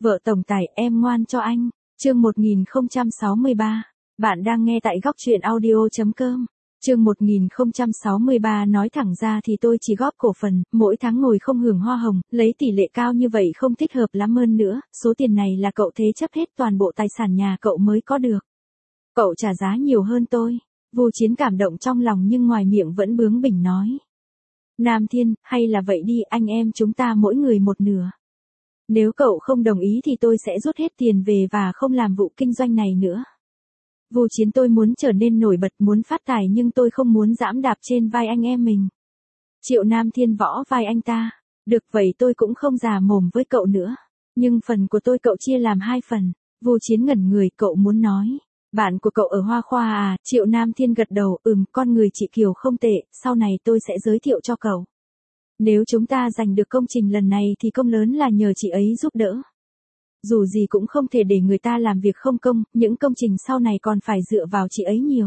Vợ tổng tài em ngoan cho anh. Chương 1063. Bạn đang nghe tại góc truyện audio.com. Chương 1063 nói thẳng ra thì tôi chỉ góp cổ phần, mỗi tháng ngồi không hưởng hoa hồng, lấy tỷ lệ cao như vậy không thích hợp lắm hơn nữa, số tiền này là cậu thế chấp hết toàn bộ tài sản nhà cậu mới có được. Cậu trả giá nhiều hơn tôi. Vu Chiến cảm động trong lòng nhưng ngoài miệng vẫn bướng bỉnh nói. Nam Thiên, hay là vậy đi, anh em chúng ta mỗi người một nửa. Nếu cậu không đồng ý thì tôi sẽ rút hết tiền về và không làm vụ kinh doanh này nữa. Vu Chiến, tôi muốn trở nên nổi bật, muốn phát tài nhưng tôi không muốn giẫm đạp trên vai anh em mình. Triệu Nam Thiên võ vai anh ta. Được vậy tôi cũng không già mồm với cậu nữa. Nhưng phần của tôi cậu chia làm 2 phần. Vu Chiến ngẩn người, cậu muốn nói. Bạn của cậu ở Hoa Khoa à? Triệu Nam Thiên gật đầu, con người chị Kiều không tệ, sau này tôi sẽ giới thiệu cho cậu. Nếu chúng ta giành được công trình lần này thì công lớn là nhờ chị ấy giúp đỡ. Dù gì cũng không thể để người ta làm việc không công, những công trình sau này còn phải dựa vào chị ấy nhiều.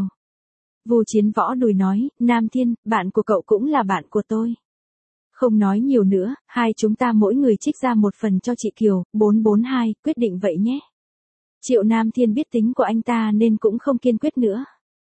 Vu Chiến võ đùi nói, Nam Thiên, bạn của cậu cũng là bạn của tôi. Không nói nhiều nữa, hai chúng ta mỗi người trích ra 1 phần cho chị Kiều, 442, quyết định vậy nhé. Triệu Nam Thiên biết tính của anh ta nên cũng không kiên quyết nữa.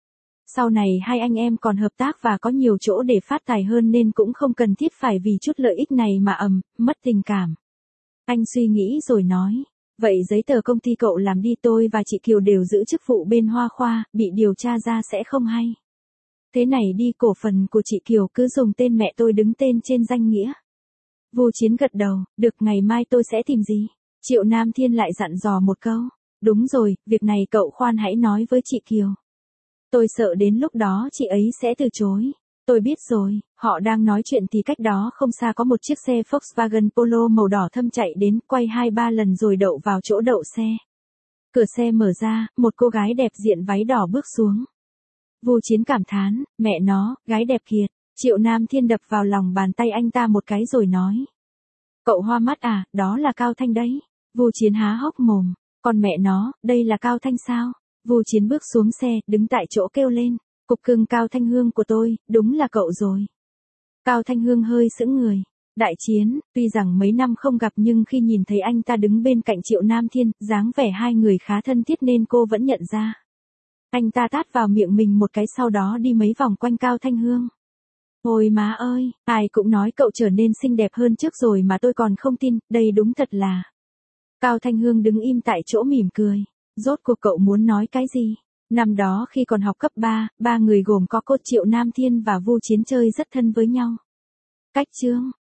Sau này hai anh em còn hợp tác và có nhiều chỗ để phát tài hơn nên cũng không cần thiết phải vì chút lợi ích này mà mất tình cảm. Anh suy nghĩ rồi nói, vậy giấy tờ công ty cậu làm đi, tôi và chị Kiều đều giữ chức vụ bên Hoa Khoa, bị điều tra ra sẽ không hay. Thế này đi, cổ phần của chị Kiều cứ dùng tên mẹ tôi đứng tên trên danh nghĩa. Vu Chiến gật đầu, được, ngày mai tôi sẽ tìm gì? Triệu Nam Thiên lại dặn dò một câu, đúng rồi, việc này cậu khoan hãy nói với chị Kiều. Tôi sợ đến lúc đó chị ấy sẽ từ chối. Tôi biết rồi, họ đang nói chuyện thì cách đó không xa có một chiếc xe Volkswagen Polo màu đỏ thâm chạy đến, quay 2-3 lần rồi đậu vào chỗ đậu xe. Cửa xe mở ra, một cô gái đẹp diện váy đỏ bước xuống. Vu Chiến cảm thán, mẹ nó, gái đẹp kiệt. Triệu Nam Thiên đập vào lòng bàn tay anh ta một cái rồi nói. Cậu hoa mắt à, đó là Cao Thanh đấy. Vu Chiến há hốc mồm, còn mẹ nó, đây là Cao Thanh sao? Vu Chiến bước xuống xe, đứng tại chỗ kêu lên, cục cưng Cao Thanh Hương của tôi, đúng là cậu rồi. Cao Thanh Hương hơi sững người. Đại Chiến, tuy rằng mấy năm không gặp nhưng khi nhìn thấy anh ta đứng bên cạnh Triệu Nam Thiên, dáng vẻ hai người khá thân thiết nên cô vẫn nhận ra. Anh ta tát vào miệng mình một cái sau đó đi mấy vòng quanh Cao Thanh Hương. Ôi má ơi, ai cũng nói cậu trở nên xinh đẹp hơn trước rồi mà tôi còn không tin, đây đúng thật là. Cao Thanh Hương đứng im tại chỗ mỉm cười. Rốt cuộc cậu muốn nói cái gì? Năm đó khi còn học cấp 3, 3 người gồm có cô Triệu Nam Thiên và Vu Chiến chơi rất thân với nhau. Cách chương